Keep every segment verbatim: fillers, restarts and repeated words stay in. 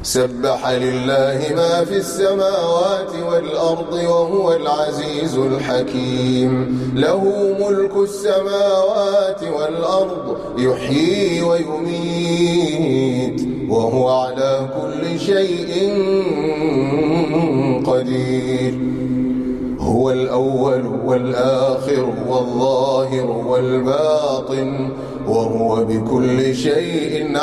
سبح لله ما في السماوات والأرض وهو العزيز الحكيم. له ملك السماوات والأرض يحيي ويميت وهو على كل شيء قدير. هو الأول والآخر والظاهر والباطن وهو بكل شيء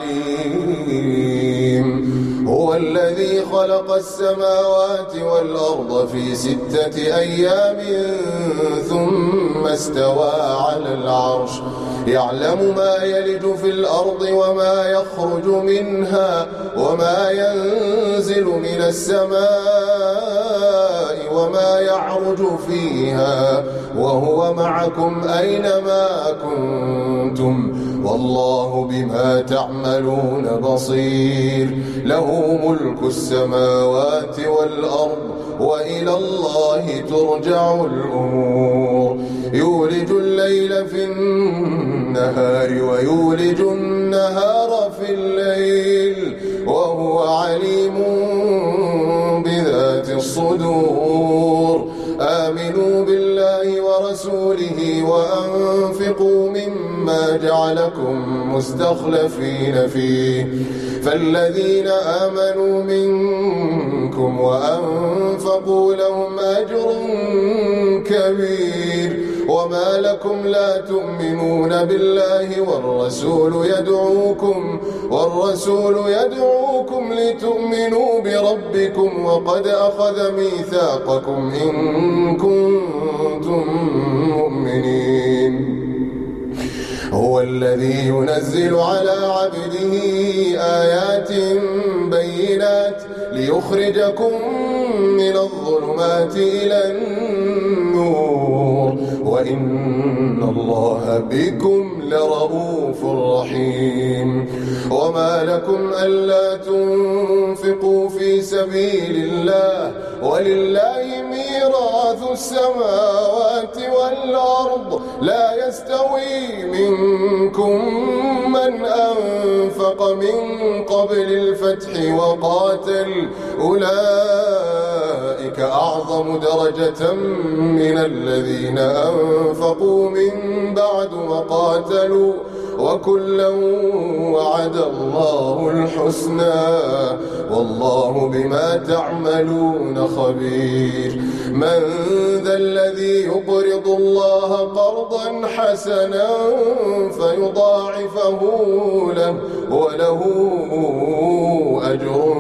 عليم. هو الذي خلق السماوات والأرض في ستة أيام ثم استوى على العرش يعلم ما يلج في الأرض وما يخرج منها وما ينزل من السماء وما يعرج فيها وهو معكم أينما كنتم والله بما تعملون بصير. له ملك السماوات والأرض وإلى الله ترجع الأمور. يولج الليل في النهار ويولج النهار في الليل وهو عليم بذات الصدور. آمنوا بالله ورسوله وأنفقوا مما جعلكم مستخلفين فيه فالذين آمنوا منكم وأنفقوا لهم أجر كبير. وما لكم لا تؤمنون بالله والرسول يدعوكم والرسول يدعوكم لتؤمنوا بربكم وقد أخذ ميثاقكم إن كنتم مؤمنين. هو الذي ينزل على عبده آيات بينات ليخرجكم من الظلمات إلى النور وإن الله بكم لرؤوف رحيم. وما لكم ألا تنفقوا في سبيل الله ولله ميراث السماوات والأرض لا يستوي منكم من أنفق من قبل الفتح وقاتل أولئك أعظم درجة من الذين أنفقوا من بعد وقاتلوا وكلا وعد الله الحسنى والله بما تعملون خبير. من ذا الذي يقرض الله قرضا حسنا فيضاعفه له وله أجر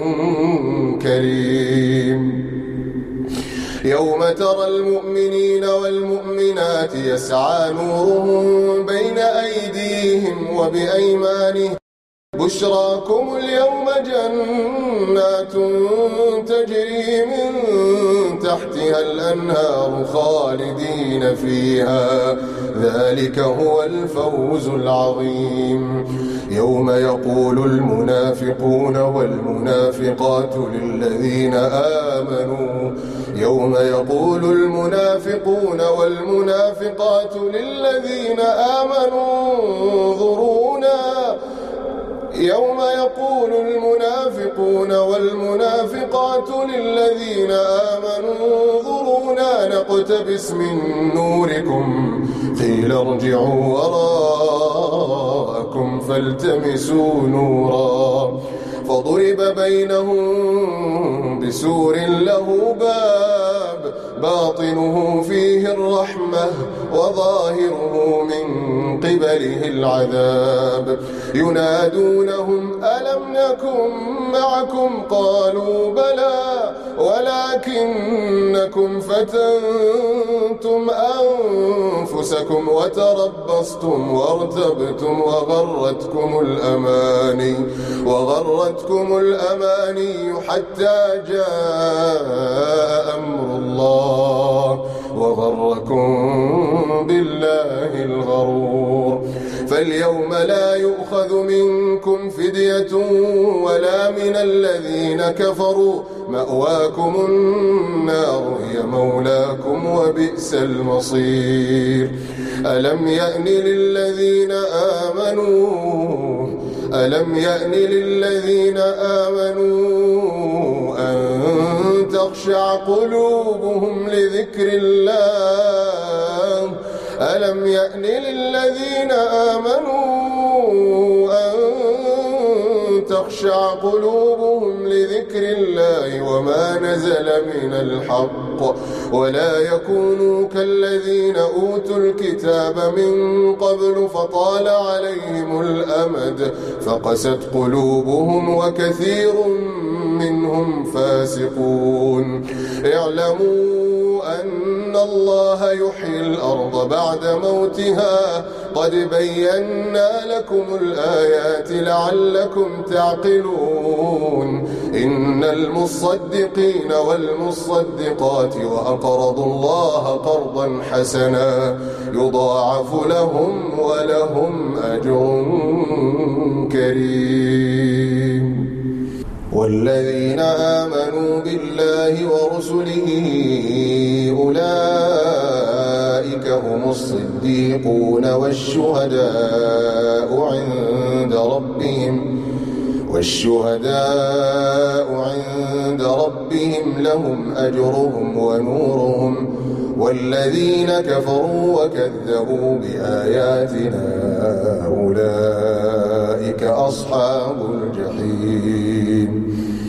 كريم. يوم ترى المؤمنين والمؤمنات يسعى نورهم بين أيديهم وبأيمانهم بشراكم اليوم جنات تجري من تحتها الأنهار خالدين فيها ذلك هو الفوز العظيم. يوم يقول المنافقون والمنافقات للذين آمنوا يوم يقول المنافقون والمنافقات للذين آمنوا انظرونا يوم يقول المنافقون والمنافقات للذين آمنوا انظرونا نقتبس من نوركم قيل ارجعوا وراءكم فالتمسوا نورا فضرب بينهم بسور له باب باطنه فيه الرحمة وظاهره من قبله العذاب ينادونهم ألم نكن معكم قالوا بلى ولكنكم فتنتم أنفسكم وتربصتم وارتبتم وغرتكم الأماني وغرتكم الأماني حتى جاء أمر الله وغركم بالله الغرور. فاليوم لا يؤخذ منكم فدية ولا من الذين كفروا مأواكم النار هي مولاكم وبئس المصير. ألم يأن للذين آمنوا ألم يأن للذين آمنوا أن تخشع قلوبهم لذكر الله ألم يأن للذين آمنوا أن تخشع قلوبهم لذكر الله وما نزل من الحق ولا يكونوا كالذين أوتوا الكتاب من قبل فطال عليهم الأمد فقست قلوبهم وكثير منهم فاسقون اعلموا أن الله يحيي الأرض بعد موتها قد بينا لكم الآيات لعلكم تعقلون إن المصدقين والمصدقات وأقرضوا الله قرضا حسنا يضاعف لهم ولهم أجر كريم والذين آمنوا بالله ورسله أولئك هم الصديقون والشهداء عند ربهم والشهداء عند ربهم لهم أجرهم ونورهم والذين كفروا وكذبوا بآياتنا أولئك أصحاب الجحيم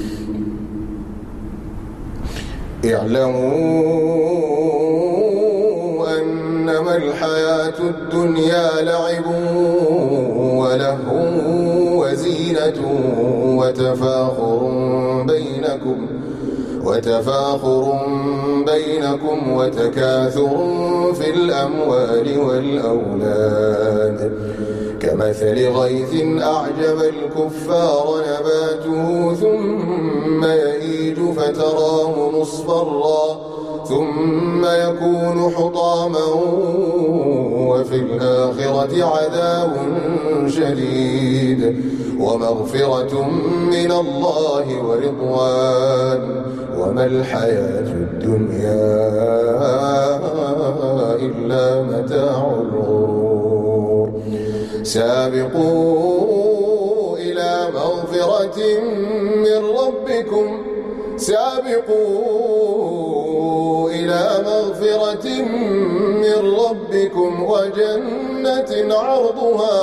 اعلموا أنما الحياة الدنيا لعب ولهو وزينة وتفاخر بينكم وتفاخر بينكم وتكاثر في الأموال والأولاد كمثل غيث أعجب الكفار نباته ثم يهيج فتراه مصفرا ثم يكون حطاما وفي الآخرة عذاب شديد ومغفرة من الله ورضوان وما الحياة الدنيا إلا متاع الغرور سابقوا إلى مغفرة من ربكم سابقوا إلى مغفرة من ربكم وجنة عرضها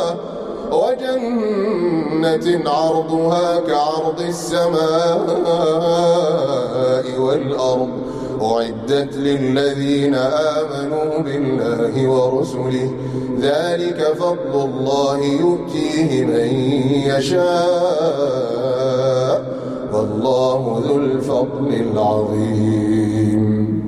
وجنة عرضها كعرض السماء والأرض أعدت للذين آمنوا بالله ورسله ذلك فضل الله يؤتيه من يشاء والله ذو الفضل العظيم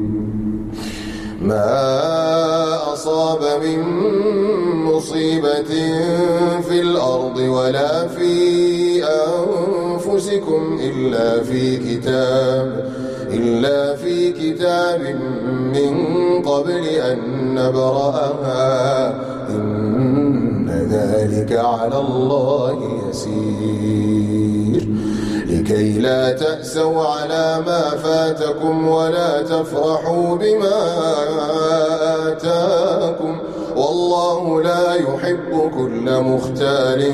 ما أصاب من مصيبة في الأرض ولا في أنفسكم إلا في كتاب إلا في كتاب من قبل أن نبرأها إن ذلك على الله يسير لكي لا تأسوا على ما فاتكم ولا تفرحوا بما آتاكم والله لا يحب كل مختال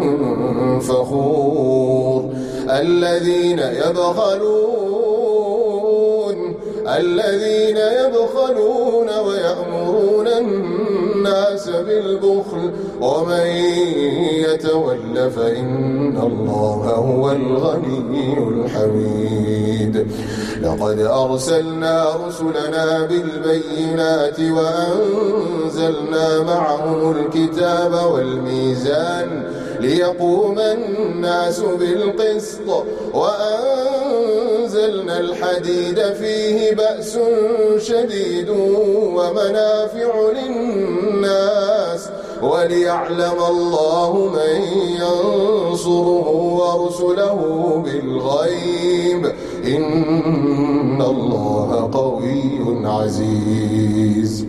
فخور الذين يبخلون الذين يبخلون ويأمرون الناس بالبخل ومن يتول فإن الله هو الغني الحميد لقد أرسلنا رسلنا بالبينات وأنزلنا معهم الكتاب والميزان ليقوم الناس بالقسط وأنزلنا الحديد فيه بأس شديد ومنافع للناس وليعلم الله من ينصره ورسله بالغيب إن الله قوي عزيز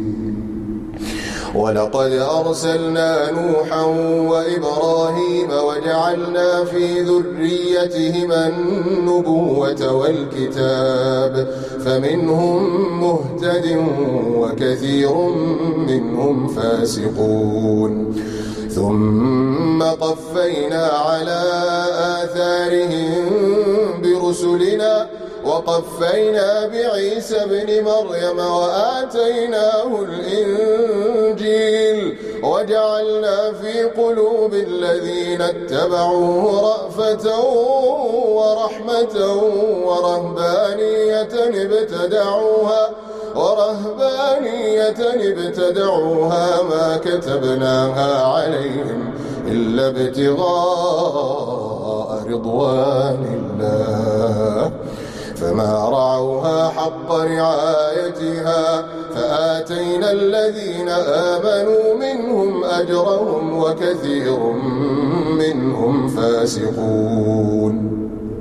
ولقد أرسلنا نوحا وإبراهيم وجعلنا في ذريتهما النبوة والكتاب فمنهم مهتد وكثير منهم فاسقون ثم قفينا على آثارهم برسلنا وقفينا بعيسى ابن مريم وآتيناه الإنجيل وجعلنا في قلوب الذين اتبعوه رأفة ورحمة ورهبانية ابتدعوها ورهبانية ابتدعوها ما كتبناها عليهم إلا ابتغاء رضوان الله فما رعوها حق رعايتها فآتينا الذين آمنوا منهم أجرهم وكثير منهم فاسقون.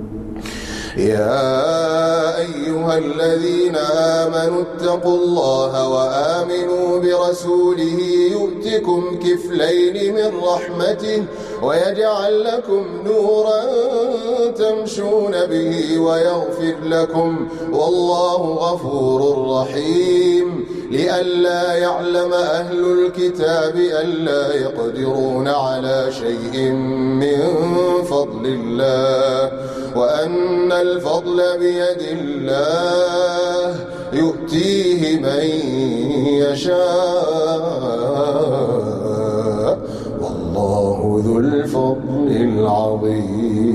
يا أيها الذين آمنوا اتقوا الله وآمنوا برسوله يؤتكم كفلين من رحمته ويجعل لكم نورا تمشون به ويغفر لكم والله غفور رحيم. لئلا يعلم أهل الكتاب ألا يقدرون على شيء من فضل الله وأن الفضل بيد الله يؤتيه من يشاء والله ذو الفضل العظيم.